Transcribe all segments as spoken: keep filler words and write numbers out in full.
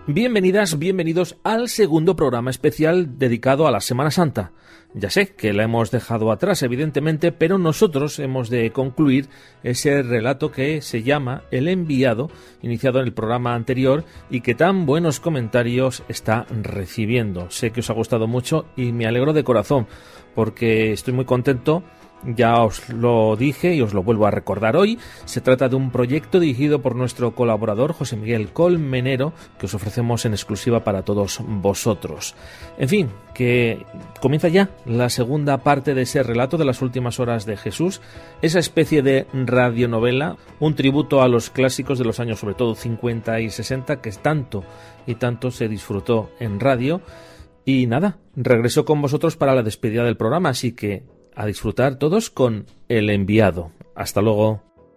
Bienvenidas, bienvenidos al segundo programa especial dedicado a la Semana Santa. Ya sé que la hemos dejado atrás, evidentemente, pero nosotros hemos de concluir ese relato que se llama El Enviado, iniciado en el programa anterior y que tan buenos comentarios está recibiendo. Sé que os ha gustado mucho y me alegro de corazón, porque estoy muy contento. Ya os lo dije y os lo vuelvo a recordar hoy. Se trata de un proyecto dirigido por nuestro colaborador José Miguel Colmenero, que os ofrecemos en exclusiva para todos vosotros. En fin, que comienza ya la segunda parte de ese relato de las últimas horas de Jesús, esa especie de radionovela, un tributo a los clásicos de los años sobre todo cincuenta y sesenta, que tanto y tanto se disfrutó en radio. Y nada, regreso con vosotros para la despedida del programa, así que a disfrutar todos con El Enviado. Hasta luego.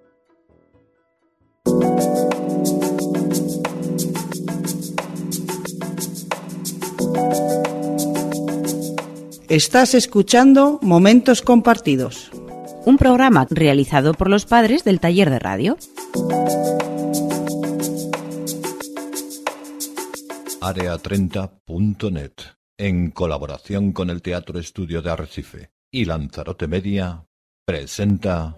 Estás escuchando Momentos Compartidos, un programa realizado por los padres del taller de radio. Área treinta punto net, en colaboración con el Teatro Estudio de Arrecife y Lanzarote Media, presenta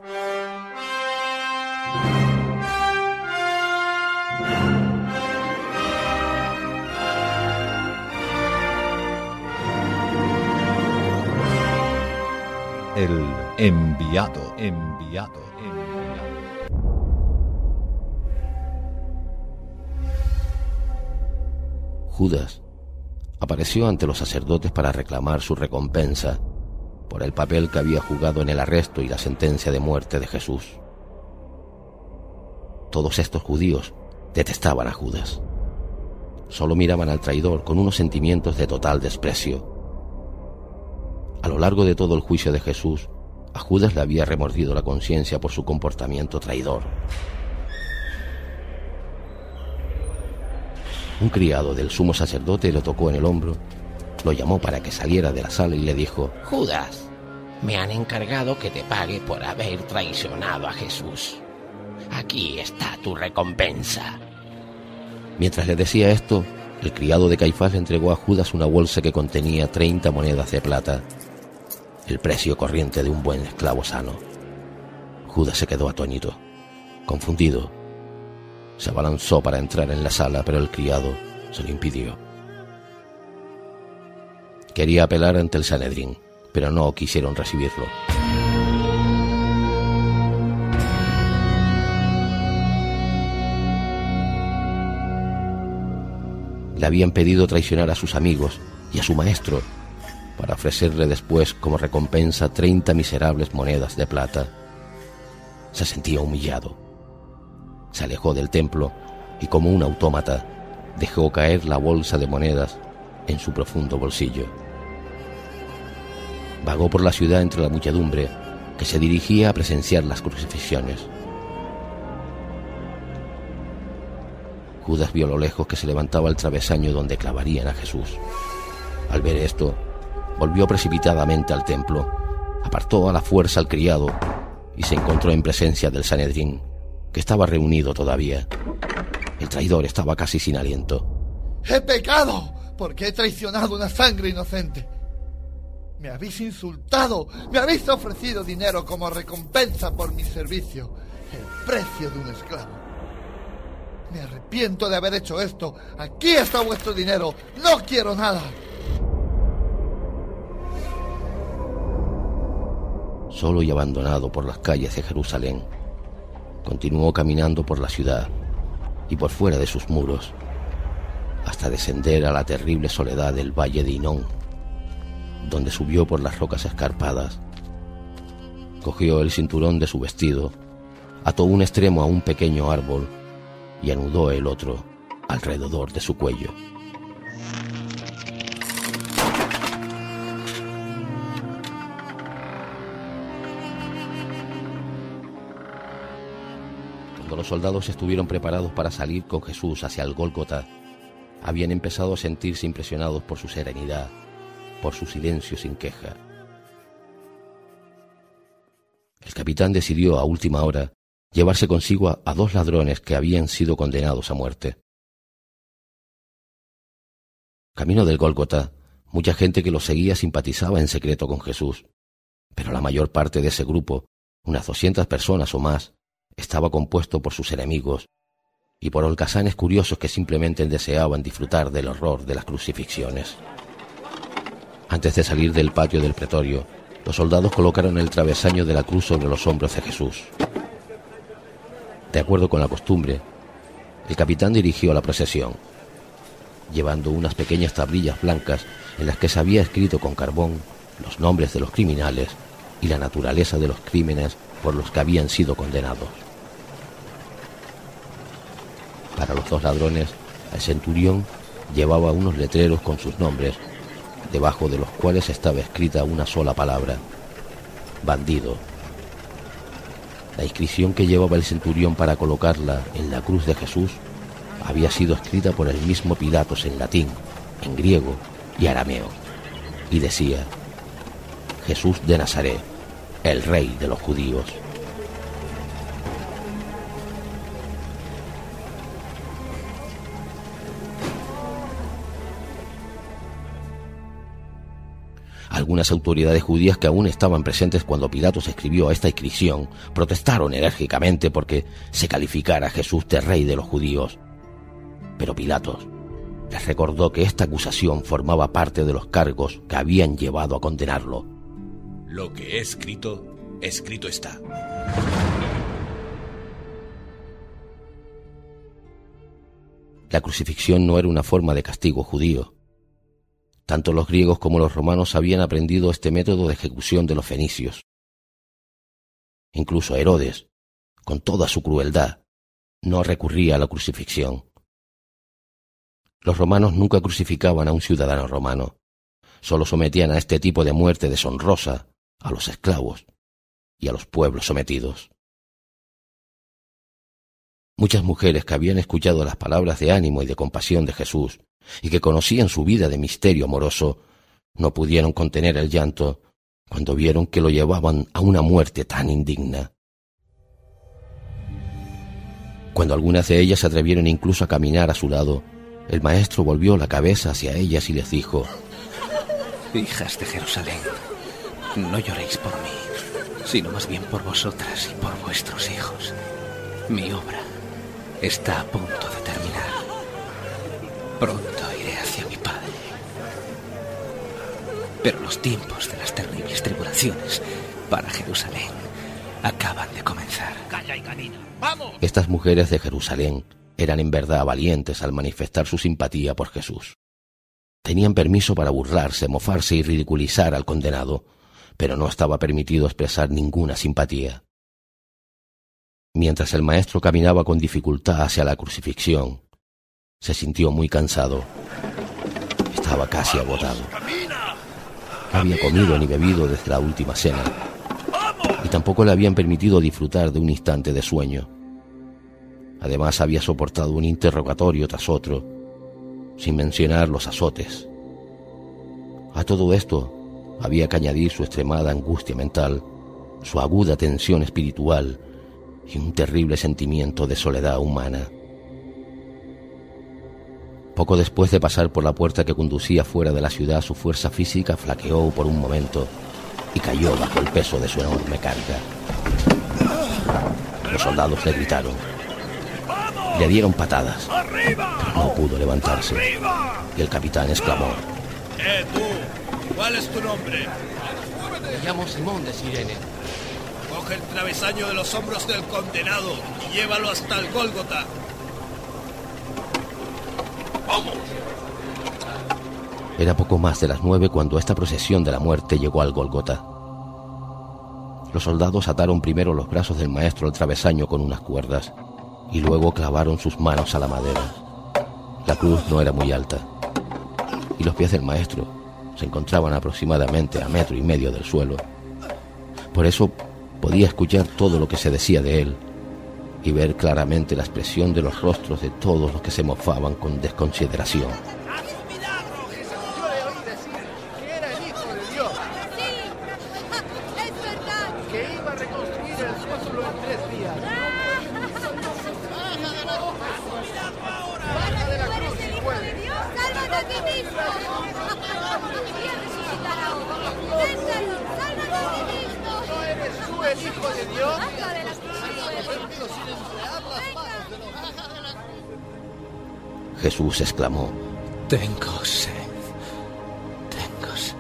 El Enviado, Enviado, Enviado. Judas apareció ante los sacerdotes para reclamar su recompensa por el papel que había jugado en el arresto y la sentencia de muerte de Jesús. Todos estos judíos detestaban a Judas. Solo miraban al traidor con unos sentimientos de total desprecio. A lo largo de todo el juicio de Jesús, a Judas le había remordido la conciencia por su comportamiento traidor. Un criado del sumo sacerdote lo tocó en el hombro, lo llamó para que saliera de la sala y le dijo: Judas, me han encargado que te pague por haber traicionado a Jesús. Aquí está tu recompensa. Mientras le decía esto, el criado de Caifás le entregó a Judas una bolsa que contenía treinta monedas de plata, el precio corriente de un buen esclavo sano. Judas se quedó atónito, confundido. Se abalanzó para entrar en la sala, pero el criado se lo impidió. Quería apelar ante el Sanedrín, pero no quisieron recibirlo. Le habían pedido traicionar a sus amigos y a su maestro para ofrecerle después como recompensa treinta miserables monedas de plata. Se sentía humillado. Se alejó del templo y, como un autómata, dejó caer la bolsa de monedas en su profundo bolsillo. Vagó por la ciudad entre la muchedumbre que se dirigía a presenciar las crucifixiones. Judas vio a lo lejos que se levantaba el travesaño donde clavarían a Jesús. Al ver esto, volvió precipitadamente al templo, apartó a la fuerza al criado y se encontró en presencia del Sanedrín, que estaba reunido todavía. El traidor estaba casi sin aliento. ¡He pecado! Porque he traicionado una sangre inocente. Me habéis insultado, me habéis ofrecido dinero como recompensa por mi servicio, el precio de un esclavo. Me arrepiento de haber hecho esto. Aquí está vuestro dinero, no quiero nada. Solo y abandonado por las calles de Jerusalén, continuó caminando por la ciudad y por fuera de sus muros, hasta descender a la terrible soledad del valle de Hinón, donde subió por las rocas escarpadas. Cogió el cinturón de su vestido, ató un extremo a un pequeño árbol y anudó el otro alrededor de su cuello. Cuando los soldados estuvieron preparados para salir con Jesús hacia el Gólgota, habían empezado a sentirse impresionados por su serenidad, por su silencio sin queja. El capitán decidió a última hora llevarse consigo a, a dos ladrones que habían sido condenados a muerte. Camino del Gólgota, mucha gente que lo seguía simpatizaba en secreto con Jesús, pero la mayor parte de ese grupo, unas doscientas personas o más, estaba compuesto por sus enemigos y por holgazanes curiosos que simplemente deseaban disfrutar del horror de las crucifixiones. Antes de salir del patio del pretorio, los soldados colocaron el travesaño de la cruz sobre los hombros de Jesús. De acuerdo con la costumbre, el capitán dirigió la procesión, llevando unas pequeñas tablillas blancas en las que se había escrito con carbón los nombres de los criminales y la naturaleza de los crímenes por los que habían sido condenados. Para los dos ladrones, el centurión llevaba unos letreros con sus nombres, debajo de los cuales estaba escrita una sola palabra: bandido. La inscripción que llevaba el centurión para colocarla en la cruz de Jesús había sido escrita por el mismo Pilatos en latín, en griego y arameo, y decía: Jesús de Nazaret, el rey de los judíos. Algunas autoridades judías que aún estaban presentes cuando Pilatos escribió esta inscripción protestaron enérgicamente porque se calificara a Jesús de rey de los judíos. Pero Pilatos les recordó que esta acusación formaba parte de los cargos que habían llevado a condenarlo. Lo que he escrito, escrito está. La crucifixión no era una forma de castigo judío. Tanto los griegos como los romanos habían aprendido este método de ejecución de los fenicios. Incluso Herodes, con toda su crueldad, no recurría a la crucifixión. Los romanos nunca crucificaban a un ciudadano romano, solo sometían a este tipo de muerte deshonrosa a los esclavos y a los pueblos sometidos. Muchas mujeres que habían escuchado las palabras de ánimo y de compasión de Jesús y que conocían su vida de misterio amoroso, no pudieron contener el llanto cuando vieron que lo llevaban a una muerte tan indigna. Cuando algunas de ellas se atrevieron incluso a caminar a su lado, el maestro volvió la cabeza hacia ellas y les dijo: Hijas de Jerusalén, no lloréis por mí, sino más bien por vosotras y por vuestros hijos. Mi obra está a punto de terminar. Pronto iré hacia mi Padre. Pero los tiempos de las terribles tribulaciones para Jerusalén acaban de comenzar. ¡Calla y camina! ¡Vamos! Estas mujeres de Jerusalén eran en verdad valientes al manifestar su simpatía por Jesús. Tenían permiso para burlarse, mofarse y ridiculizar al condenado, pero no estaba permitido expresar ninguna simpatía. Mientras el maestro caminaba con dificultad hacia la crucifixión, se sintió muy cansado. Estaba casi agotado. No había comido ni bebido desde la última cena, y tampoco le habían permitido disfrutar de un instante de sueño. Además, había soportado un interrogatorio tras otro, sin mencionar los azotes. A todo esto había que añadir su extremada angustia mental, su aguda tensión espiritual y un terrible sentimiento de soledad humana. Poco después de pasar por la puerta que conducía fuera de la ciudad, su fuerza física flaqueó por un momento y cayó bajo el peso de su enorme carga. Los soldados le gritaron, le dieron patadas, pero no pudo levantarse, y el capitán exclamó: ¡Eh, tú! ¿Cuál es tu nombre? Me llamo Simón de Cirene. Coge el travesaño de los hombros del condenado y llévalo hasta el Gólgota. ¡Vamos! Era poco más de las nueve cuando esta procesión de la muerte llegó al Gólgota. Los soldados ataron primero los brazos del maestro al travesaño con unas cuerdas y luego clavaron sus manos a la madera. La cruz no era muy alta y los pies del maestro se encontraban aproximadamente a metro y medio del suelo. Por eso podía escuchar todo lo que se decía de él y ver claramente la expresión de los rostros de todos los que se mofaban con desconsideración. el Hijo de Dios? Jesús exclamó: Tengo sed. Tengo sed.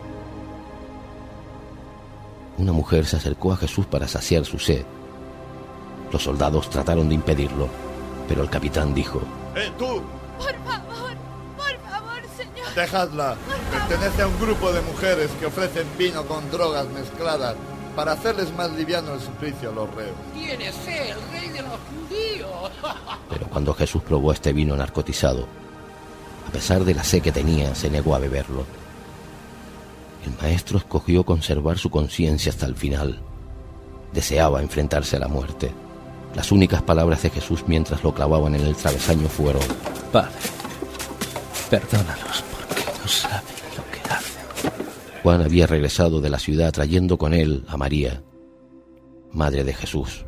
Una mujer se acercó a Jesús para saciar su sed. Los soldados trataron de impedirlo, pero el capitán dijo: ¡Eh, tú! Por favor, por favor, señor. Dejadla. Pertenece a un grupo de mujeres que ofrecen vino con drogas mezcladas para hacerles más liviano el suplicio a los reos. ¿Quién es el rey de los judíos? Pero cuando Jesús probó este vino narcotizado, a pesar de la sed que tenía, se negó a beberlo. El maestro escogió conservar su conciencia hasta el final. Deseaba enfrentarse a la muerte. Las únicas palabras de Jesús mientras lo clavaban en el travesaño fueron: Padre, perdónalos porque no saben lo que hacen. Juan había regresado de la ciudad trayendo con él a María, madre de Jesús.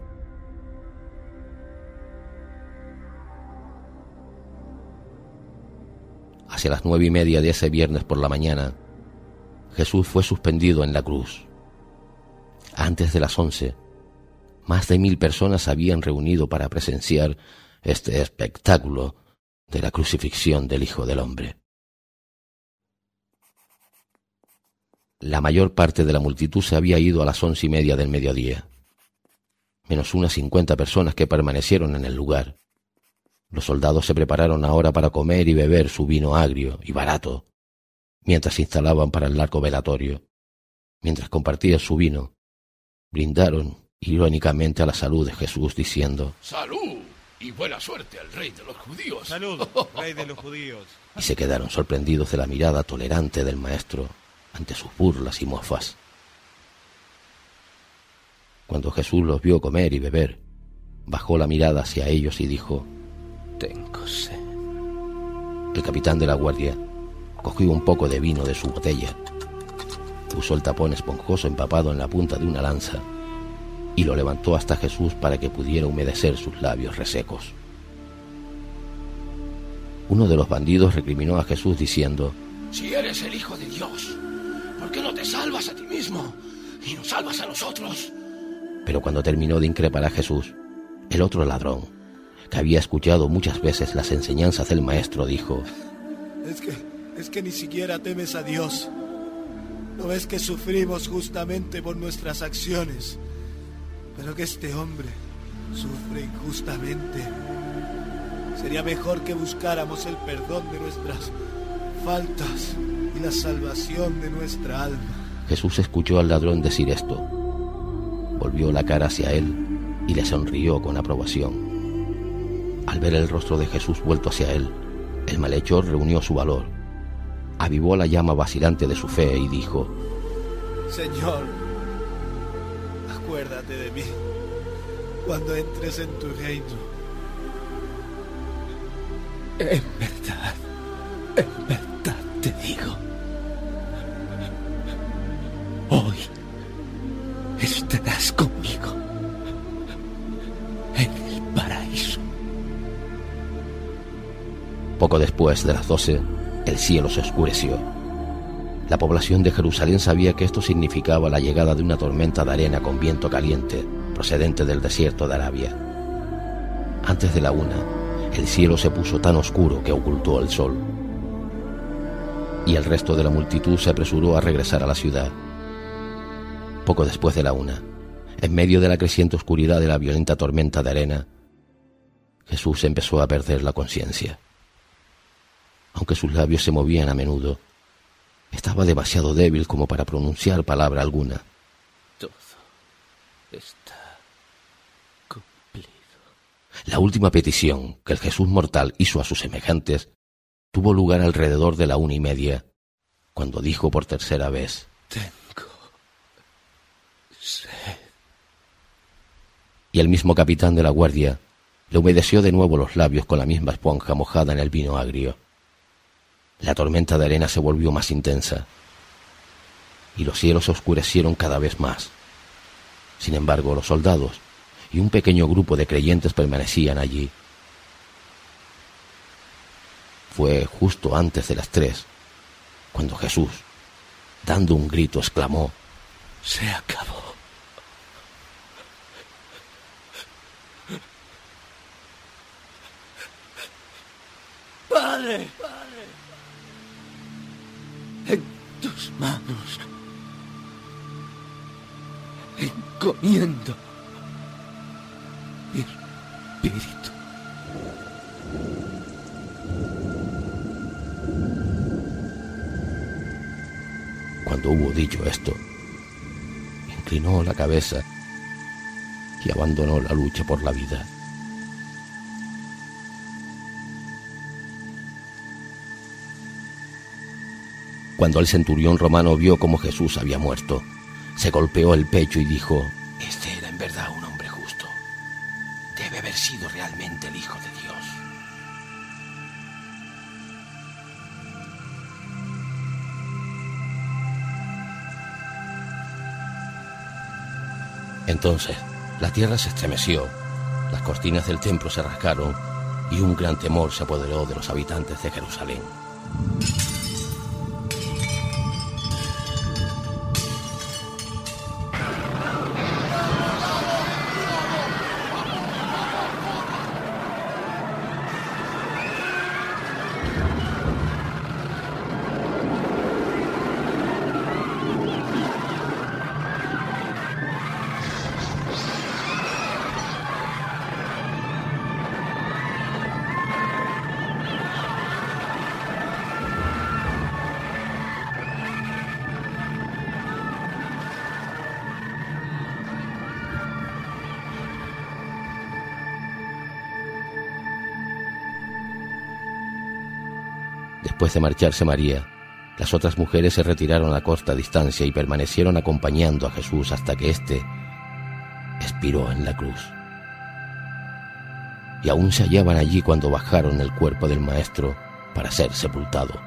Hacia las nueve y media de ese viernes por la mañana, Jesús fue suspendido en la cruz. Antes de las once, más de mil personas se habían reunido para presenciar este espectáculo de la crucifixión del Hijo del Hombre. La mayor parte de la multitud se había ido a las once y media del mediodía, menos unas cincuenta personas que permanecieron en el lugar. Los soldados se prepararon ahora para comer y beber su vino agrio y barato, mientras se instalaban para el largo velatorio. Mientras compartían su vino, brindaron irónicamente a la salud de Jesús, diciendo: ¡Salud! Y buena suerte al rey de los judíos. ¡Salud, rey de los judíos! Y se quedaron sorprendidos de la mirada tolerante del maestro ante sus burlas y mofas. Cuando Jesús los vio comer y beber, bajó la mirada hacia ellos y dijo: Tengo sed. El capitán de la guardia cogió un poco de vino de su botella, puso el tapón esponjoso empapado en la punta de una lanza y lo levantó hasta Jesús para que pudiera humedecer sus labios resecos. Uno de los bandidos recriminó a Jesús diciendo: Si eres el Hijo de Dios, ¿por qué no te salvas a ti mismo y nos salvas a nosotros? Pero cuando terminó de increpar a Jesús, el otro ladrón, que había escuchado muchas veces las enseñanzas del maestro, dijo: Es que, es que ni siquiera temes a Dios. ¿No ves que sufrimos justamente por nuestras acciones? Pero que este hombre sufre injustamente. Sería mejor que buscáramos el perdón de nuestras faltas y la salvación de nuestra alma. Jesús escuchó al ladrón decir esto, volvió la cara hacia él y le sonrió con aprobación. Al ver el rostro de Jesús vuelto hacia él, el malhechor reunió su valor, avivó la llama vacilante de su fe y dijo: Señor, acuérdate de mí cuando entres en tu reino. En verdad, en verdad te digo, hoy estarás conmigo en el paraíso. Poco después de las doce, el cielo se oscureció. La población de Jerusalén sabía que esto significaba la llegada de una tormenta de arena con viento caliente procedente del desierto de Arabia. Antes de la una, el cielo se puso tan oscuro que ocultó el sol, y el resto de la multitud se apresuró a regresar a la ciudad. Poco después de la una, en medio de la creciente oscuridad de la violenta tormenta de arena, Jesús empezó a perder la conciencia. Aunque sus labios se movían a menudo, estaba demasiado débil como para pronunciar palabra alguna. Todo está cumplido. La última petición que el Jesús mortal hizo a sus semejantes tuvo lugar alrededor de la una y media, cuando dijo por tercera vez: Tengo sed. Y el mismo capitán de la guardia le humedeció de nuevo los labios con la misma esponja mojada en el vino agrio. La tormenta de arena se volvió más intensa y los cielos se oscurecieron cada vez más. Sin embargo, los soldados y un pequeño grupo de creyentes permanecían allí. Fue justo antes de las tres cuando Jesús, dando un grito, exclamó: Se acabó. Padre, en tus manos encomiendo mi espíritu. Cuando hubo dicho esto, inclinó la cabeza y abandonó la lucha por la vida. Cuando el centurión romano vio cómo Jesús había muerto, se golpeó el pecho y dijo: Este era en verdad un hombre justo. Debe haber sido realmente el Hijo de Dios. Entonces la tierra se estremeció, las cortinas del templo se rasgaron y un gran temor se apoderó de los habitantes de Jerusalén. Después de marcharse María, las otras mujeres se retiraron a corta distancia y permanecieron acompañando a Jesús hasta que éste expiró en la cruz. Y aún se hallaban allí cuando bajaron el cuerpo del Maestro para ser sepultado.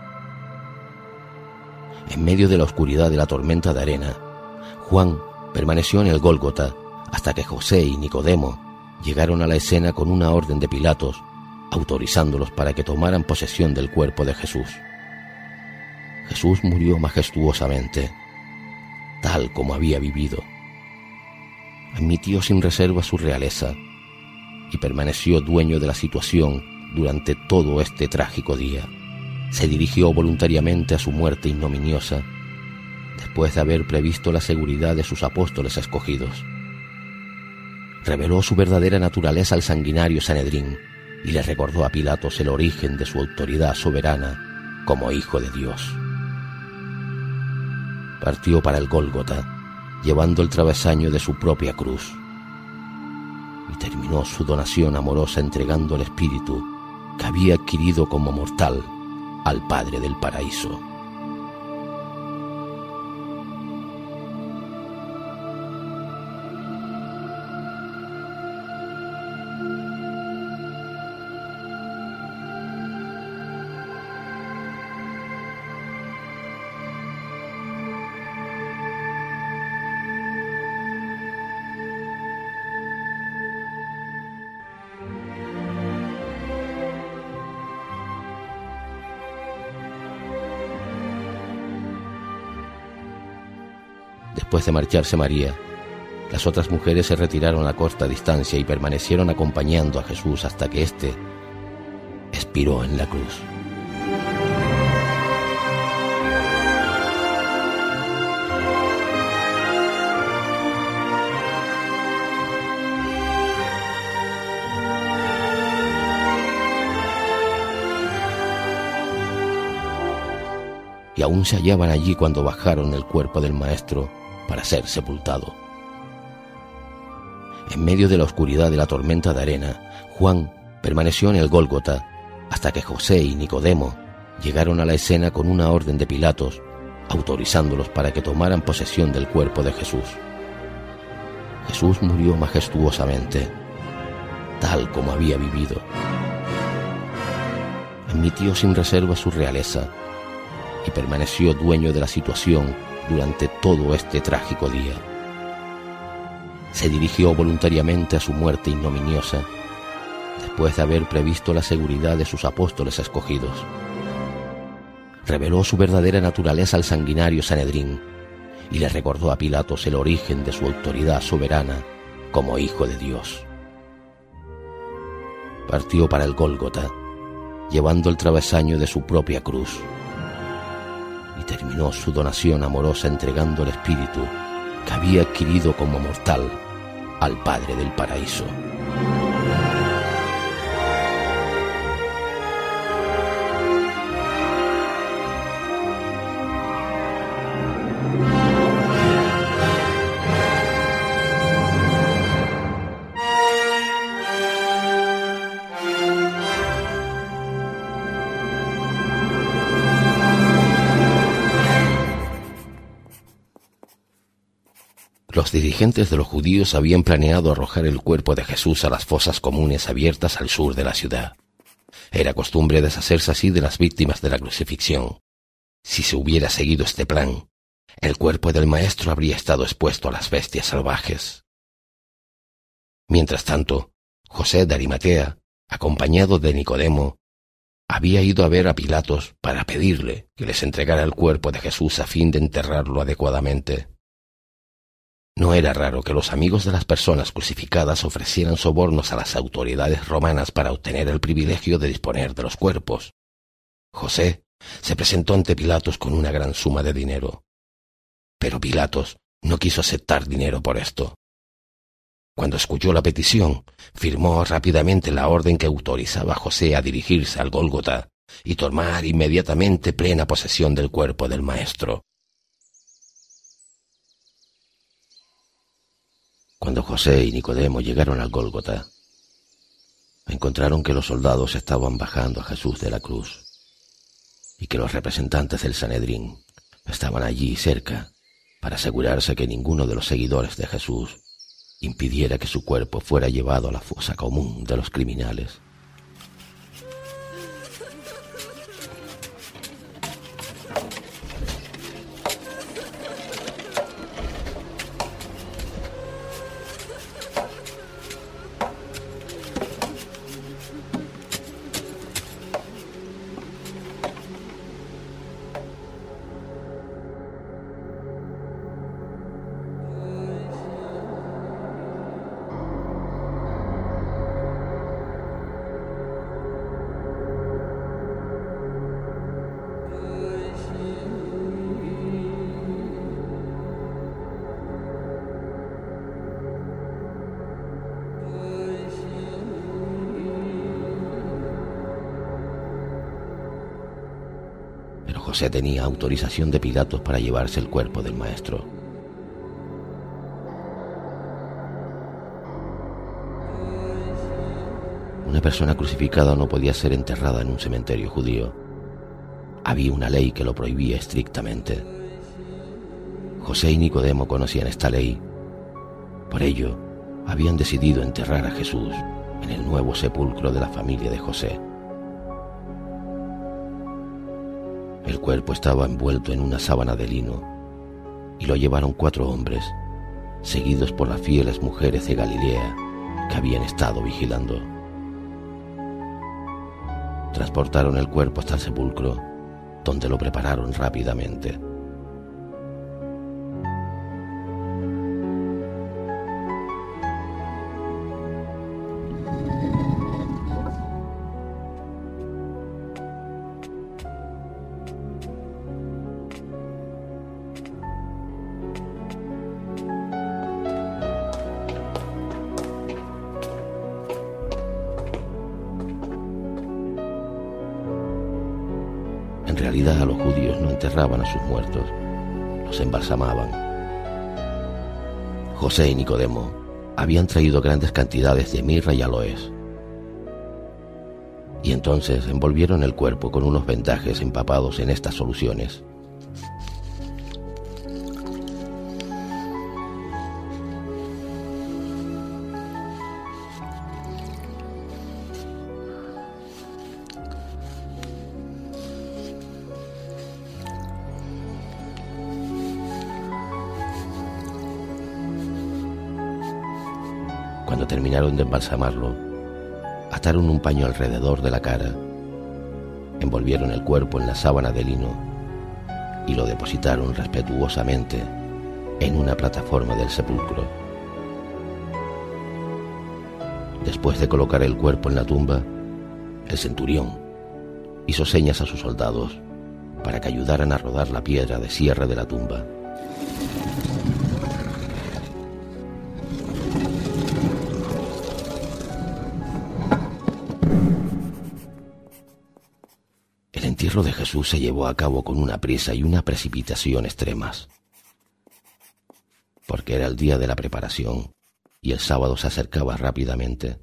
En medio de la oscuridad de la tormenta de arena, Juan permaneció en el Gólgota hasta que José y Nicodemo llegaron a la escena con una orden de Pilatos, autorizándolos para que tomaran posesión del cuerpo de Jesús. Jesús murió majestuosamente, tal como había vivido. Admitió sin reserva su realeza y permaneció dueño de la situación durante todo este trágico día. Se dirigió voluntariamente a su muerte ignominiosa, después de haber previsto la seguridad de sus apóstoles escogidos. Reveló su verdadera naturaleza al sanguinario Sanedrín y le recordó a Pilatos el origen de su autoridad soberana como Hijo de Dios. Partió para el Gólgota, llevando el travesaño de su propia cruz, y terminó su donación amorosa entregando el espíritu que había adquirido como mortal al Padre del Paraíso. Después de marcharse María, las otras mujeres se retiraron a corta distancia y permanecieron acompañando a Jesús hasta que éste expiró en la cruz. Y aún se hallaban allí cuando bajaron el cuerpo del Maestro para ser sepultado. En medio de la oscuridad de la tormenta de arena, Juan permaneció en el Gólgota hasta que José y Nicodemo llegaron a la escena con una orden de Pilatos, autorizándolos para que tomaran posesión del cuerpo de Jesús. Jesús murió majestuosamente, tal como había vivido. Admitió sin reserva su realeza y permaneció dueño de la situación durante todo este trágico día. Se dirigió voluntariamente a su muerte ignominiosa, después de haber previsto la seguridad de sus apóstoles escogidos. Reveló su verdadera naturaleza al sanguinario Sanedrín y le recordó a Pilatos el origen de su autoridad soberana como Hijo de Dios. Partió para el Gólgota, llevando el travesaño de su propia cruz. Y terminó su donación amorosa entregando el espíritu que había adquirido como mortal al Padre del Paraíso. Los dirigentes de los judíos habían planeado arrojar el cuerpo de Jesús a las fosas comunes abiertas al sur de la ciudad. Era costumbre deshacerse así de las víctimas de la crucifixión. Si se hubiera seguido este plan, el cuerpo del Maestro habría estado expuesto a las bestias salvajes. Mientras tanto, José de Arimatea, acompañado de Nicodemo, había ido a ver a Pilatos para pedirle que les entregara el cuerpo de Jesús a fin de enterrarlo adecuadamente. No era raro que los amigos de las personas crucificadas ofrecieran sobornos a las autoridades romanas para obtener el privilegio de disponer de los cuerpos. José se presentó ante Pilatos con una gran suma de dinero. Pero Pilatos no quiso aceptar dinero por esto. Cuando escuchó la petición, firmó rápidamente la orden que autorizaba a José a dirigirse al Gólgota y tomar inmediatamente plena posesión del cuerpo del Maestro. Cuando José y Nicodemo llegaron al Gólgota, encontraron que los soldados estaban bajando a Jesús de la cruz y que los representantes del Sanedrín estaban allí cerca para asegurarse que ninguno de los seguidores de Jesús impidiera que su cuerpo fuera llevado a la fosa común de los criminales. José tenía autorización de Pilatos para llevarse el cuerpo del Maestro. Una persona crucificada no podía ser enterrada en un cementerio judío. Había una ley que lo prohibía estrictamente. José y Nicodemo conocían esta ley. Por ello, habían decidido enterrar a Jesús en el nuevo sepulcro de la familia de José. El cuerpo estaba envuelto en una sábana de lino y lo llevaron cuatro hombres, seguidos por las fieles mujeres de Galilea que habían estado vigilando. Transportaron el cuerpo hasta el sepulcro, donde lo prepararon rápidamente. En realidad, a los judíos no enterraban a sus muertos, los embalsamaban. José y Nicodemo habían traído grandes cantidades de mirra y aloes, y entonces envolvieron el cuerpo con unos vendajes empapados en estas soluciones. Cuando terminaron de embalsamarlo, ataron un paño alrededor de la cara, envolvieron el cuerpo en la sábana de lino y lo depositaron respetuosamente en una plataforma del sepulcro. Después de colocar el cuerpo en la tumba, el centurión, hizo señas a sus soldados para que ayudaran a rodar la piedra de cierre de la tumba. El entierro de Jesús se llevó a cabo con una prisa y una precipitación extremas, porque era el día de la preparación y el sábado se acercaba rápidamente.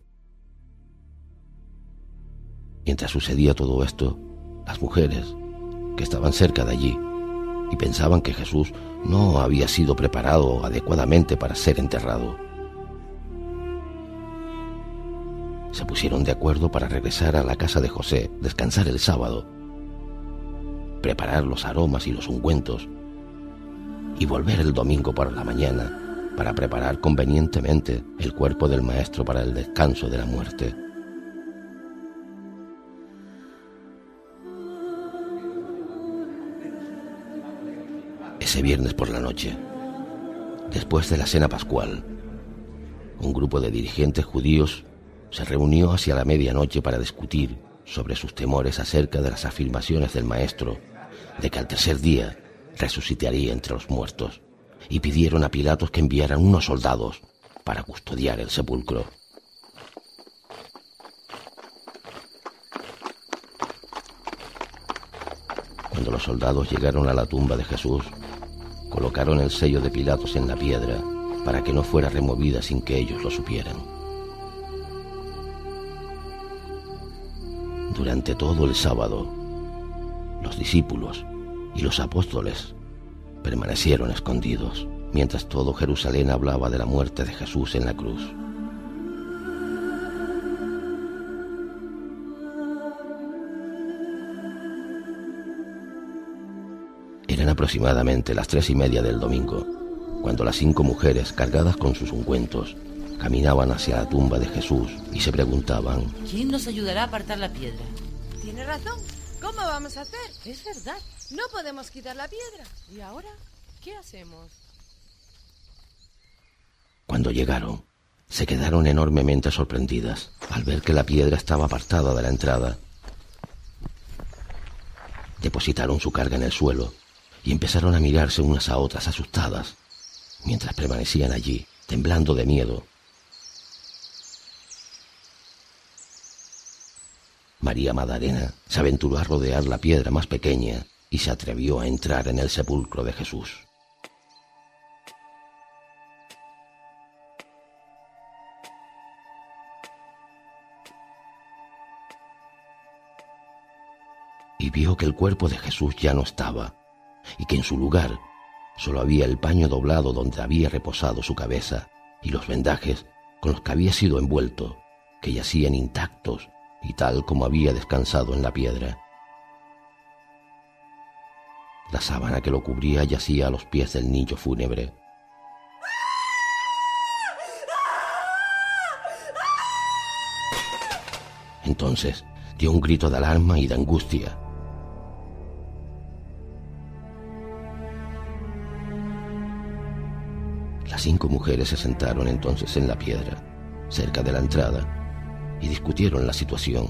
Mientras sucedía todo esto, las mujeres que estaban cerca de allí y pensaban que Jesús no había sido preparado adecuadamente para ser enterrado, se pusieron de acuerdo para regresar a la casa de José, descansar el sábado, preparar los aromas y los ungüentos y volver el domingo por la mañana para preparar convenientemente el cuerpo del maestro para el descanso de la muerte. Ese viernes por la noche, después de la cena pascual, un grupo de dirigentes judíos se reunió hacia la medianoche para discutir sobre sus temores acerca de las afirmaciones del maestro de que al tercer día resucitaría entre los muertos, y pidieron a Pilatos que enviaran unos soldados para custodiar el sepulcro. Cuando los soldados llegaron a la tumba de Jesús, colocaron el sello de Pilatos en la piedra para que no fuera removida sin que ellos lo supieran. Durante todo el sábado, los discípulos y los apóstoles permanecieron escondidos, mientras todo Jerusalén hablaba de la muerte de Jesús en la cruz. Eran aproximadamente las tres y media del domingo, cuando las cinco mujeres, cargadas con sus ungüentos, caminaban hacia la tumba de Jesús y se preguntaban: ¿quién nos ayudará a apartar la piedra? Tiene razón. ¿Cómo vamos a hacer? Es verdad. No podemos quitar la piedra. ¿Y ahora qué hacemos? Cuando llegaron, se quedaron enormemente sorprendidas al ver que la piedra estaba apartada de la entrada. Depositaron su carga en el suelo y empezaron a mirarse unas a otras asustadas, mientras permanecían allí, temblando de miedo. María Magdalena se aventuró a rodear la piedra más pequeña y se atrevió a entrar en el sepulcro de Jesús. Y vio que el cuerpo de Jesús ya no estaba, y que en su lugar solo había el paño doblado donde había reposado su cabeza y los vendajes con los que había sido envuelto, que yacían intactos y tal como había descansado en la piedra. La sábana que lo cubría yacía a los pies del niño fúnebre. Entonces dio un grito de alarma y de angustia. Las cinco mujeres se sentaron entonces en la piedra, cerca de la entrada, y discutieron la situación.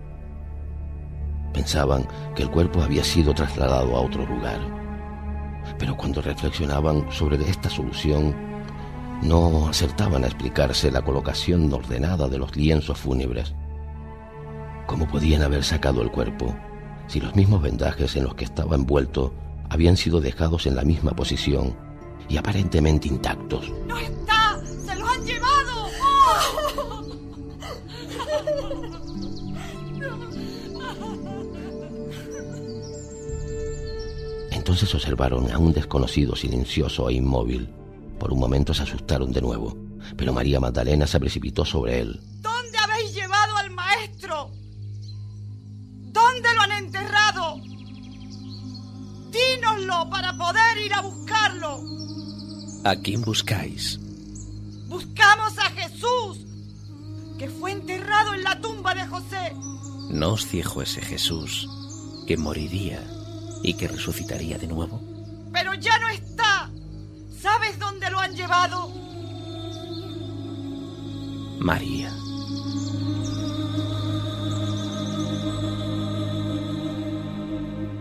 Pensaban que el cuerpo había sido trasladado a otro lugar, pero cuando reflexionaban sobre esta solución, no acertaban a explicarse la colocación ordenada de los lienzos fúnebres. ¿Cómo podían haber sacado el cuerpo si los mismos vendajes en los que estaba envuelto habían sido dejados en la misma posición y aparentemente intactos? ¡No está! ¡Se lo han llevado! ¡Oh! Entonces observaron a un desconocido silencioso e inmóvil. Por un momento se asustaron de nuevo, pero María Magdalena se precipitó sobre él. ¿Dónde habéis llevado al maestro? ¿Dónde lo han enterrado? Dínoslo para poder ir a buscarlo. ¿A quién buscáis? Buscamos a Jesús, que fue enterrado en la tumba de José. ¿No os dijo ese Jesús que moriría y que resucitaría de nuevo? Pero ya no está. ¿Sabes dónde lo han llevado? María.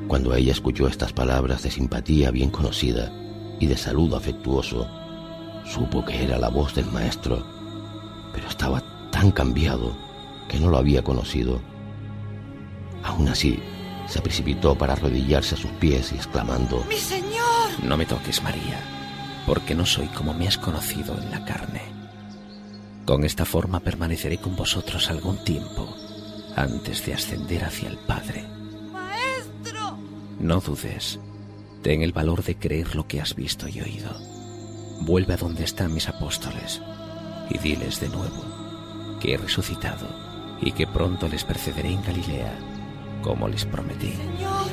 Cuando ella escuchó estas palabras de simpatía bien conocida y de saludo afectuoso, supo que era la voz del maestro, pero estaba tan cambiado que no lo había conocido. Aún así, se precipitó para arrodillarse a sus pies y exclamando: ¡Mi señor! No me toques, María, porque no soy como me has conocido en la carne. Con esta forma permaneceré con vosotros algún tiempo, antes de ascender hacia el Padre. ¡Maestro! No dudes. Ten el valor de creer lo que has visto y oído. Vuelve a donde están mis apóstoles y diles de nuevo que he resucitado y que pronto les precederé en Galilea, como les prometí. ¡Señor!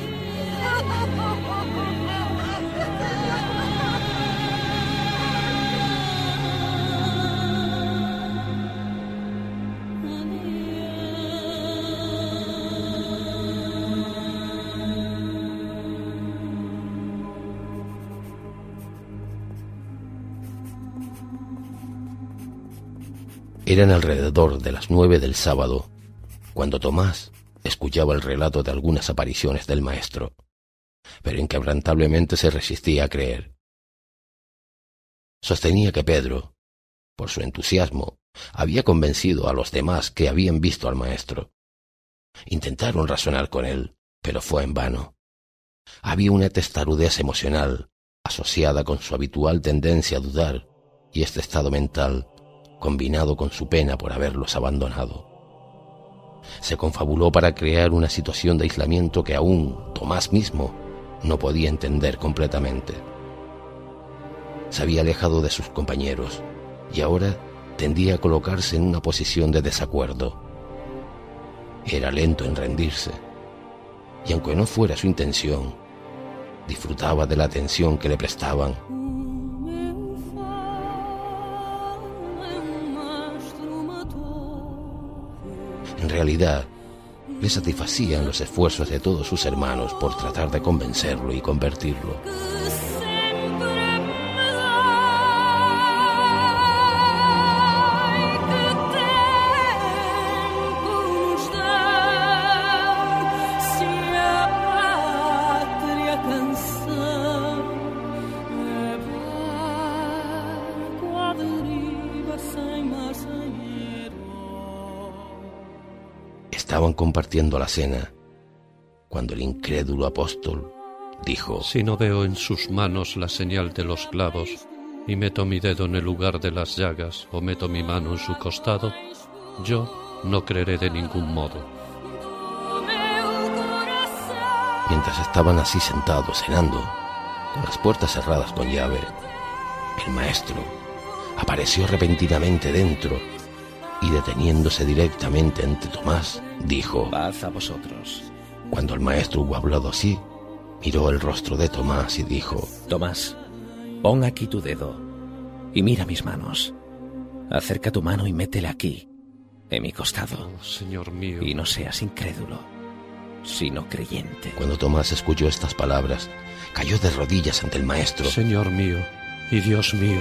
Eran alrededor de las nueve del sábado, cuando Tomás escuchaba el relato de algunas apariciones del maestro, pero inquebrantablemente se resistía a creer. Sostenía que Pedro, por su entusiasmo, había convencido a los demás que habían visto al maestro. Intentaron razonar con él, pero fue en vano. Había una testarudez emocional asociada con su habitual tendencia a dudar, y este estado mental combinado con su pena por haberlos abandonado. Se confabuló para crear una situación de aislamiento que aún Tomás mismo no podía entender completamente. Se había alejado de sus compañeros y ahora tendía a colocarse en una posición de desacuerdo. Era lento en rendirse, y aunque no fuera su intención, disfrutaba de la atención que le prestaban. En realidad, le satisfacían los esfuerzos de todos sus hermanos por tratar de convencerlo y convertirlo. Estaban compartiendo la cena cuando el incrédulo apóstol dijo: Si no veo en sus manos la señal de los clavos, y meto mi dedo en el lugar de las llagas, o meto mi mano en su costado, yo no creeré de ningún modo. Mientras estaban así sentados cenando, con las puertas cerradas con llave, el maestro apareció repentinamente dentro y, deteniéndose directamente ante Tomás, dijo: Paz a vosotros. Cuando el maestro hubo hablado así, miró el rostro de Tomás y dijo: Tomás, pon aquí tu dedo y mira mis manos. Acerca tu mano y métela aquí, en mi costado. Oh, Señor mío. Y no seas incrédulo, sino creyente. Cuando Tomás escuchó estas palabras, cayó de rodillas ante el maestro. Señor mío y Dios mío.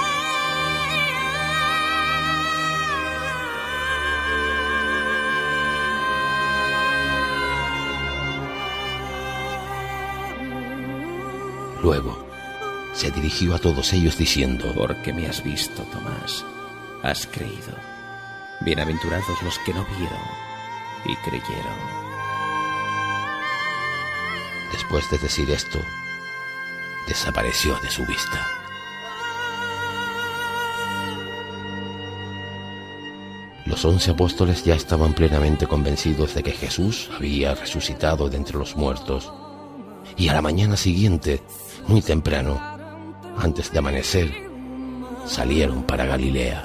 Luego se dirigió a todos ellos diciendo: Porque me has visto, Tomás, has creído. Bienaventurados los que no vieron y creyeron. Después de decir esto, desapareció de su vista. Los once apóstoles ya estaban plenamente convencidos de que Jesús había resucitado de entre los muertos, y a la mañana siguiente, muy temprano, antes de amanecer, salieron para Galilea.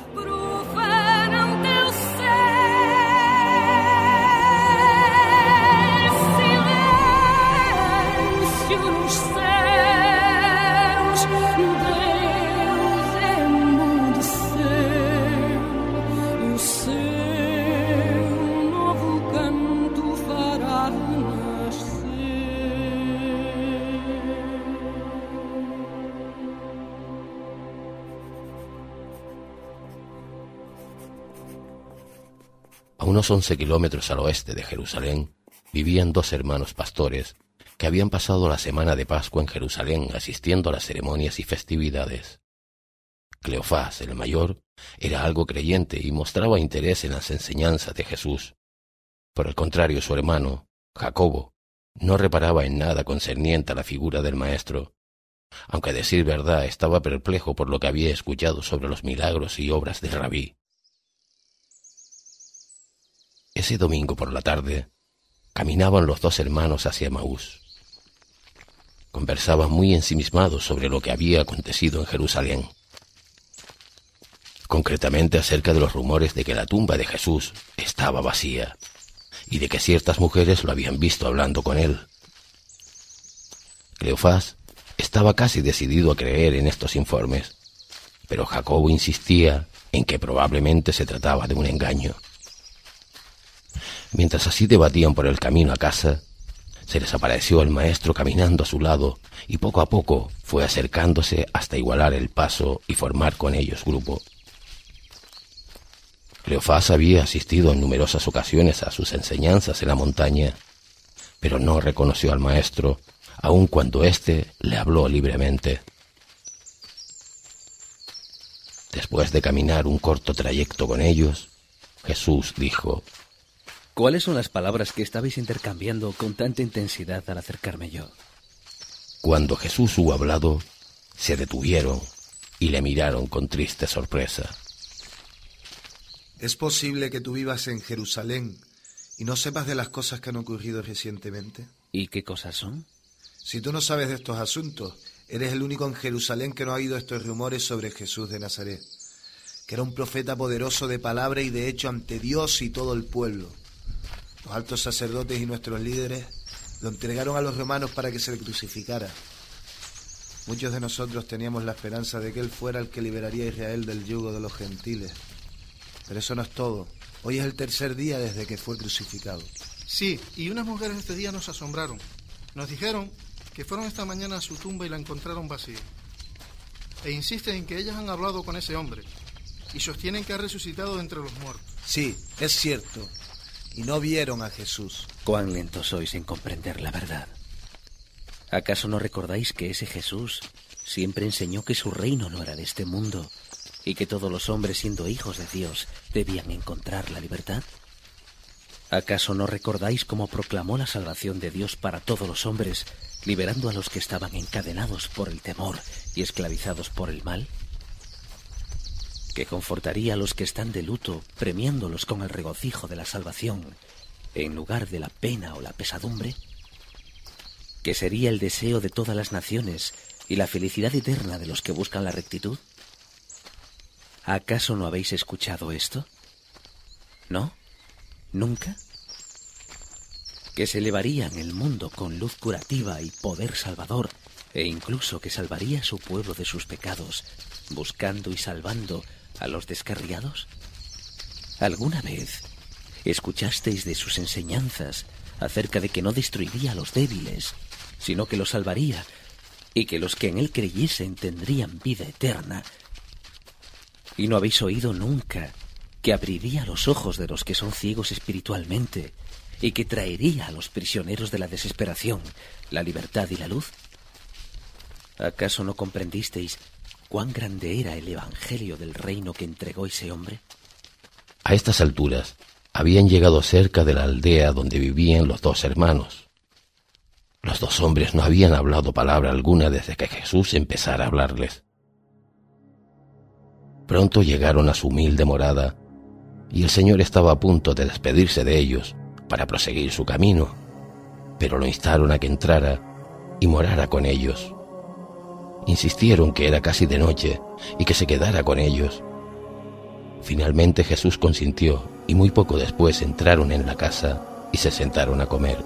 A unos once kilómetros al oeste de Jerusalén vivían dos hermanos pastores que habían pasado la semana de Pascua en Jerusalén asistiendo a las ceremonias y festividades. Cleofás, el mayor, era algo creyente y mostraba interés en las enseñanzas de Jesús. Por el contrario, su hermano, Jacobo, no reparaba en nada concerniente a la figura del Maestro, aunque a decir verdad estaba perplejo por lo que había escuchado sobre los milagros y obras del Rabí. Ese domingo por la tarde, caminaban los dos hermanos hacia Emaús. Conversaban muy ensimismados sobre lo que había acontecido en Jerusalén, concretamente acerca de los rumores de que la tumba de Jesús estaba vacía y de que ciertas mujeres lo habían visto hablando con él. Cleofás estaba casi decidido a creer en estos informes, pero Jacobo insistía en que probablemente se trataba de un engaño. Mientras así debatían por el camino a casa, se les apareció el Maestro caminando a su lado y poco a poco fue acercándose hasta igualar el paso y formar con ellos grupo. Cleofás había asistido en numerosas ocasiones a sus enseñanzas en la montaña, pero no reconoció al Maestro, aun cuando éste le habló libremente. Después de caminar un corto trayecto con ellos, Jesús dijo: ¿Cuáles son las palabras que estabais intercambiando con tanta intensidad al acercarme yo? Cuando Jesús hubo hablado, se detuvieron y le miraron con triste sorpresa. ¿Es posible que tú vivas en Jerusalén y no sepas de las cosas que han ocurrido recientemente? ¿Y qué cosas son? Si tú no sabes de estos asuntos, eres el único en Jerusalén que no ha oído estos rumores sobre Jesús de Nazaret, que era un profeta poderoso de palabra y de hecho ante Dios y todo el pueblo. Los altos sacerdotes y nuestros líderes lo entregaron a los romanos para que se le crucificara. Muchos de nosotros teníamos la esperanza de que él fuera el que liberaría a Israel del yugo de los gentiles. Pero eso no es todo. Hoy es el tercer día desde que fue crucificado. Sí, y unas mujeres este día nos asombraron. Nos dijeron que fueron esta mañana a su tumba y la encontraron vacía. E insisten en que ellas han hablado con ese hombre y sostienen que ha resucitado de entre los muertos. Sí, es cierto. Y no vieron a Jesús. Cuán lentos sois en comprender la verdad. ¿Acaso no recordáis que ese Jesús siempre enseñó que su reino no era de este mundo y que todos los hombres, siendo hijos de Dios, debían encontrar la libertad? ¿Acaso no recordáis cómo proclamó la salvación de Dios para todos los hombres, liberando a los que estaban encadenados por el temor y esclavizados por el mal? ¿Que confortaría a los que están de luto, premiándolos con el regocijo de la salvación, en lugar de la pena o la pesadumbre? ¿Que sería el deseo de todas las naciones y la felicidad eterna de los que buscan la rectitud? ¿Acaso no habéis escuchado esto? ¿No? ¿Nunca? Que se elevarían el mundo con luz curativa y poder salvador, e incluso que salvaría a su pueblo de sus pecados, buscando y salvando a los descarriados. ¿Alguna vez escuchasteis de sus enseñanzas acerca de que no destruiría a los débiles, sino que los salvaría, y que los que en él creyesen tendrían vida eterna? ¿Y no habéis oído nunca que abriría los ojos de los que son ciegos espiritualmente y que traería a los prisioneros de la desesperación la libertad y la luz? ¿Acaso no comprendisteis cuán grande era el evangelio del reino que entregó ese hombre? A estas alturas habían llegado cerca de la aldea donde vivían los dos hermanos. Los dos hombres no habían hablado palabra alguna desde que Jesús empezara a hablarles. Pronto llegaron a su humilde morada y el Señor estaba a punto de despedirse de ellos para proseguir su camino, pero lo instaron a que entrara y morara con ellos. Insistieron que era casi de noche y que se quedara con ellos. Finalmente Jesús consintió y muy poco después entraron en la casa y se sentaron a comer.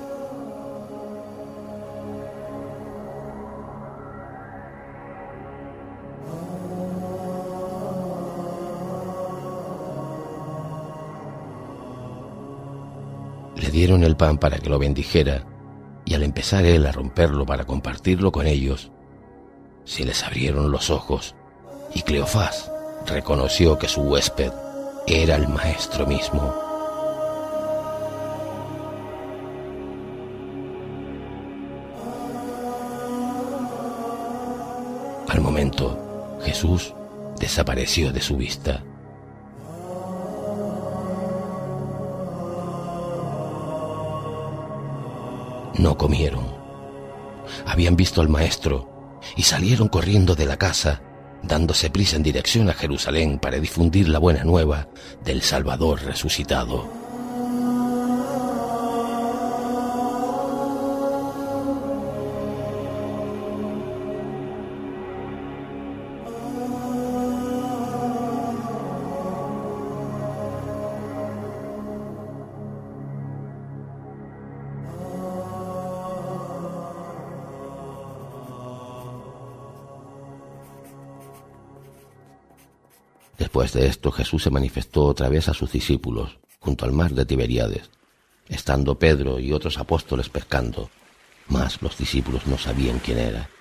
Le dieron el pan para que lo bendijera, y al empezar él a romperlo para compartirlo con ellos, se les abrieron los ojos, y Cleofás reconoció que su huésped era el Maestro mismo. Al momento, Jesús desapareció de su vista. No comieron. Habían visto al maestro y salieron corriendo de la casa, dándose prisa en dirección a Jerusalén para difundir la buena nueva del Salvador resucitado. Después de esto, Jesús se manifestó otra vez a sus discípulos, junto al mar de Tiberíades, estando Pedro y otros apóstoles pescando, mas los discípulos no sabían quién era.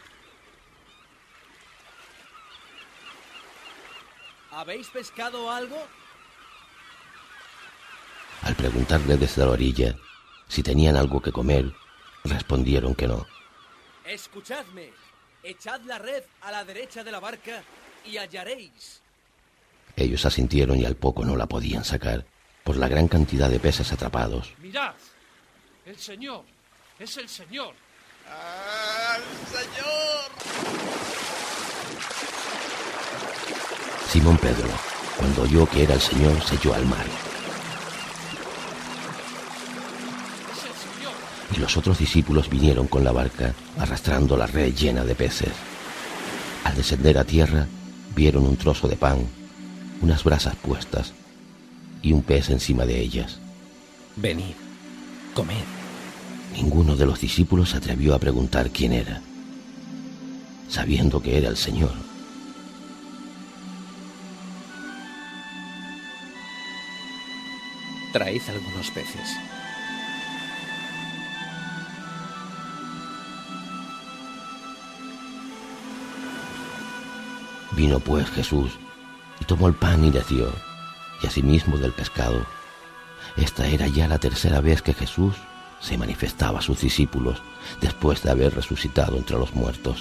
¿Habéis pescado algo? Al preguntarle desde la orilla si tenían algo que comer, respondieron que no. Escuchadme, echad la red a la derecha de la barca y hallaréis. Ellos asintieron y al poco no la podían sacar, por la gran cantidad de peces atrapados. Mirad, el Señor, es el Señor. ¡Al Señor! Simón Pedro, cuando oyó que era el Señor, se echó al mar. Es el Señor. Y los otros discípulos vinieron con la barca, arrastrando la red llena de peces. Al descender a tierra, vieron un trozo de pan, unas brasas puestas y un pez encima de ellas. Venid, comed. Ninguno de los discípulos se atrevió a preguntar quién era, sabiendo que era el Señor. Traed algunos peces. Vino pues Jesús y tomó el pan y les dio, y asimismo del pescado. Esta era ya la tercera vez que Jesús se manifestaba a sus discípulos después de haber resucitado entre los muertos.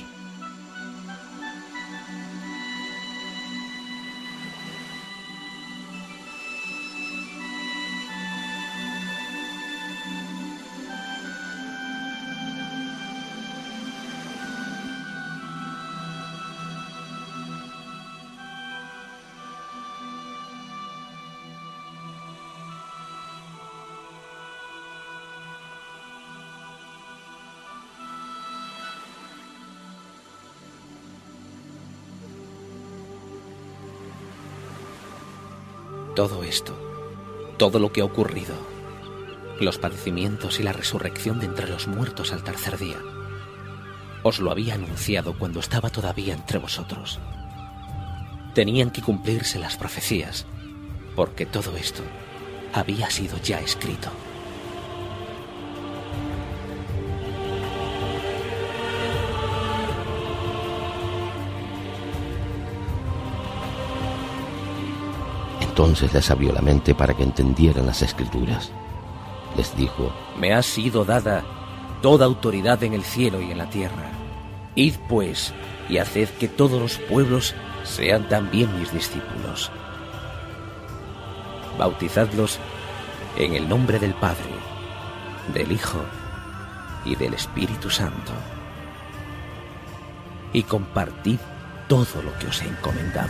Todo esto, todo lo que ha ocurrido, los padecimientos y la resurrección de entre los muertos al tercer día, os lo había anunciado cuando estaba todavía entre vosotros. Tenían que cumplirse las profecías, porque todo esto había sido ya escrito. Entonces les abrió la mente para que entendieran las Escrituras. Les dijo: Me ha sido dada toda autoridad en el cielo y en la tierra. Id pues y haced que todos los pueblos sean también mis discípulos. Bautizadlos en el nombre del Padre, del Hijo y del Espíritu Santo. Y compartid todo lo que os he encomendado.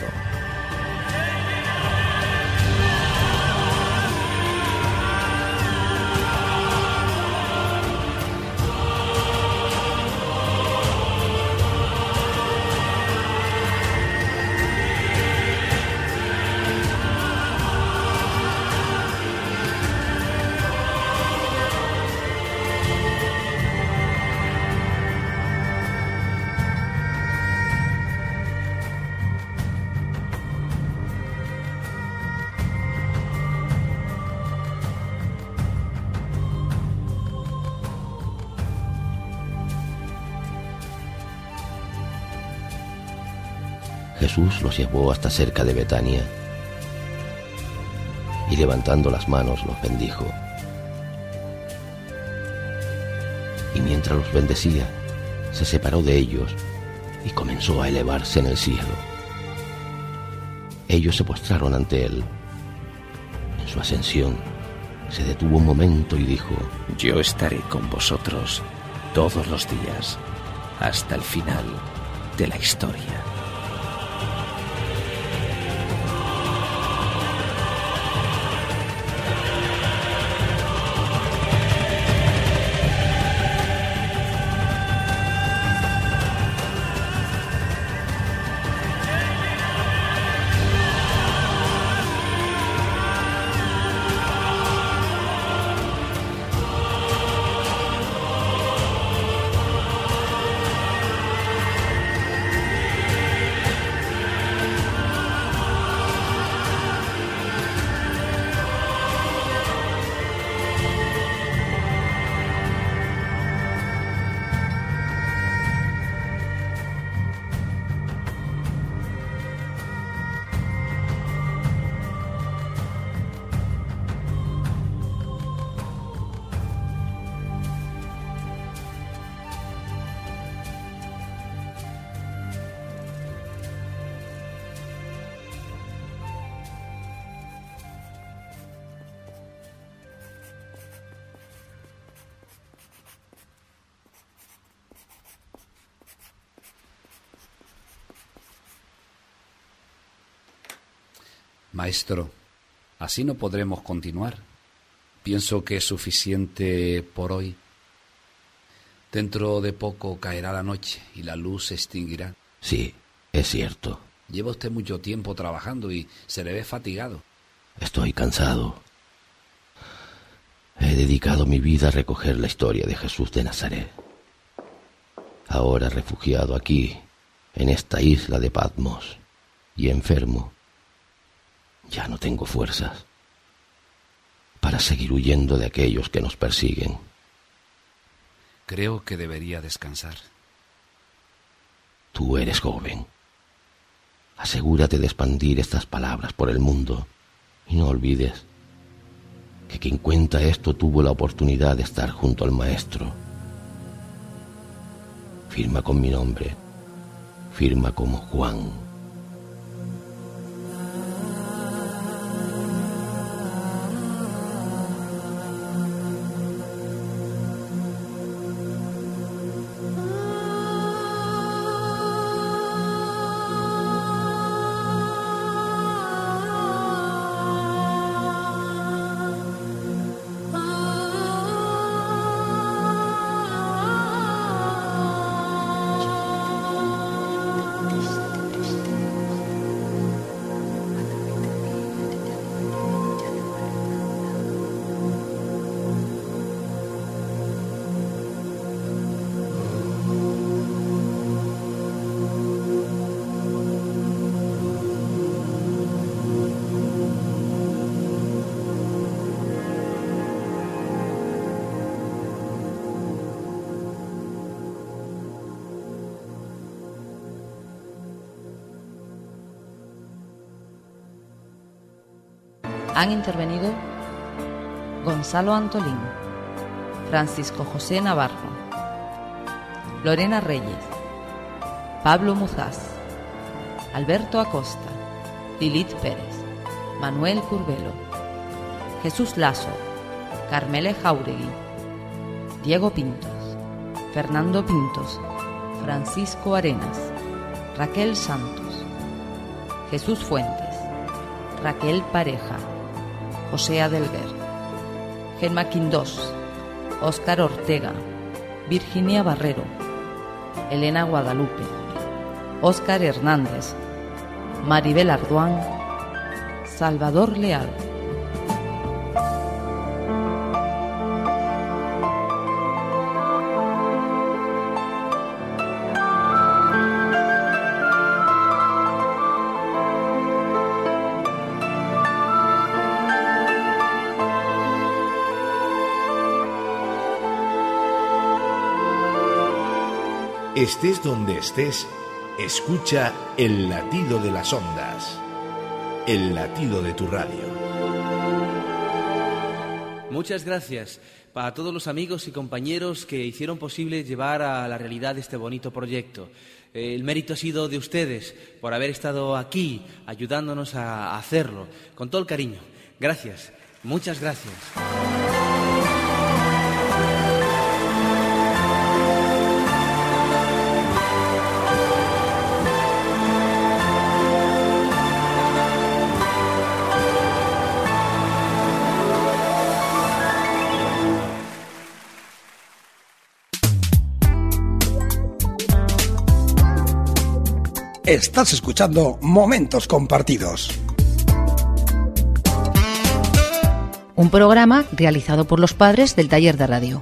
Jesús los llevó hasta cerca de Betania y levantando las manos los bendijo. Y mientras los bendecía, se separó de ellos y comenzó a elevarse en el cielo. Ellos se postraron ante él. En su ascensión se detuvo un momento y dijo: Yo estaré con vosotros todos los días hasta el final de la historia. Maestro, así no podremos continuar. Pienso que es suficiente por hoy. Dentro de poco caerá la noche y la luz se extinguirá. Sí, es cierto. Lleva usted mucho tiempo trabajando y se le ve fatigado. Estoy cansado. He dedicado mi vida a recoger la historia de Jesús de Nazaret. Ahora refugiado aquí, en esta isla de Patmos, y enfermo, ya no tengo fuerzas para seguir huyendo de aquellos que nos persiguen. Creo que debería descansar. Tú eres joven. Asegúrate de expandir estas palabras por el mundo y no olvides que quien cuenta esto tuvo la oportunidad de estar junto al Maestro. Firma con mi nombre. Firma como Juan. Han intervenido Gonzalo Antolín, Francisco José Navarro, Lorena Reyes, Pablo Muzás, Alberto Acosta, Lilith Pérez, Manuel Curbelo, Jesús Lasso, Carmele Jauregui, Diego Pintos, Fernando Pintos, Francisco Arenas, Raquel Santos, Jesús Fuentes, Raquel Pareja, José Adelguer, Gemma Quindós, Óscar Ortega, Virginia Barrero, Elena Guadalupe, Óscar Hernández, Maribel Arduán, Salvador Leal. Estés donde estés, escucha el latido de las ondas, el latido de tu radio. Muchas gracias. para todos los amigos y compañeros que hicieron posible llevar a la realidad este bonito proyecto. El mérito ha sido de ustedes por haber estado aquí ayudándonos a hacerlo, con todo el cariño. Gracias, muchas gracias. Estás escuchando Momentos Compartidos. Un programa realizado por los padres del Taller de Radio.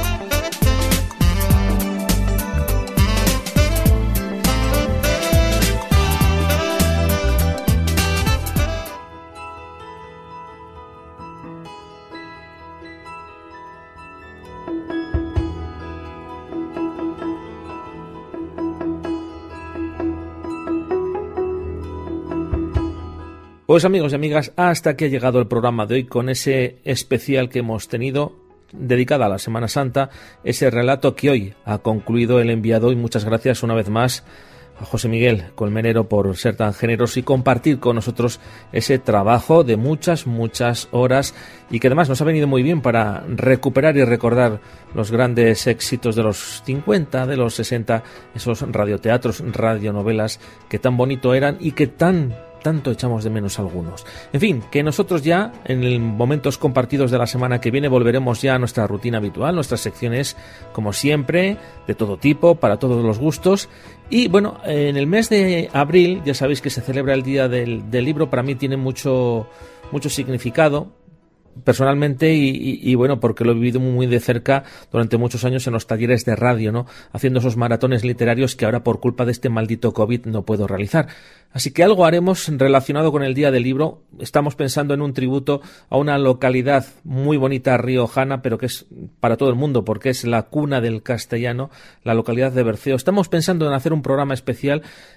Pues amigos y amigas, hasta aquí ha llegado el programa de hoy con ese especial que hemos tenido dedicado a la Semana Santa, ese relato que hoy ha concluido el enviado, y muchas gracias una vez más a José Miguel Colmenero por ser tan generoso y compartir con nosotros ese trabajo de muchas, muchas horas, y que además nos ha venido muy bien para recuperar y recordar los grandes éxitos de los cincuenta, de los sesenta, esos radioteatros, radionovelas que tan bonito eran y que tan tanto echamos de menos algunos. En fin, que nosotros ya en el Momentos Compartidos de la semana que viene volveremos ya a nuestra rutina habitual, nuestras secciones como siempre, de todo tipo, para todos los gustos. Y bueno, en el mes de abril, ya sabéis que se celebra el Día del, del Libro. Para mí tiene mucho, mucho significado personalmente, y, y, y bueno, porque lo he vivido muy de cerca durante muchos años en los talleres de radio, ¿no? Haciendo esos maratones literarios que ahora por culpa de este maldito COVID no puedo realizar. Así que algo haremos relacionado con el Día del Libro. Estamos pensando en un tributo a una localidad muy bonita riojana, pero que es para todo el mundo porque es la cuna del castellano, la localidad de Berceo. Estamos pensando en hacer un programa especial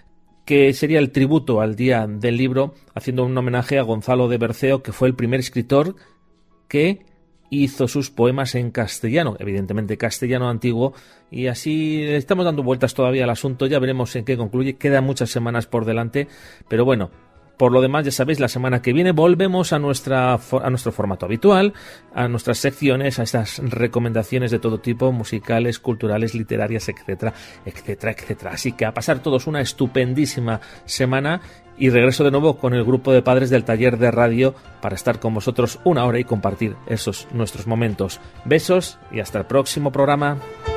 que sería el tributo al Día del Libro, haciendo un homenaje a Gonzalo de Berceo, que fue el primer escritor que hizo sus poemas en castellano, evidentemente castellano antiguo, y así estamos dando vueltas todavía al asunto. Ya veremos en qué concluye, quedan muchas semanas por delante, pero bueno, por lo demás ya sabéis, la semana que viene volvemos a nuestra a nuestro formato habitual, a nuestras secciones, a estas recomendaciones de todo tipo, musicales, culturales, literarias, etcétera, etcétera, etcétera. Así que a pasar todos una estupendísima semana, y regreso de nuevo con el grupo de padres del Taller de Radio para estar con vosotros una hora y compartir esos nuestros momentos. Besos y hasta el próximo programa.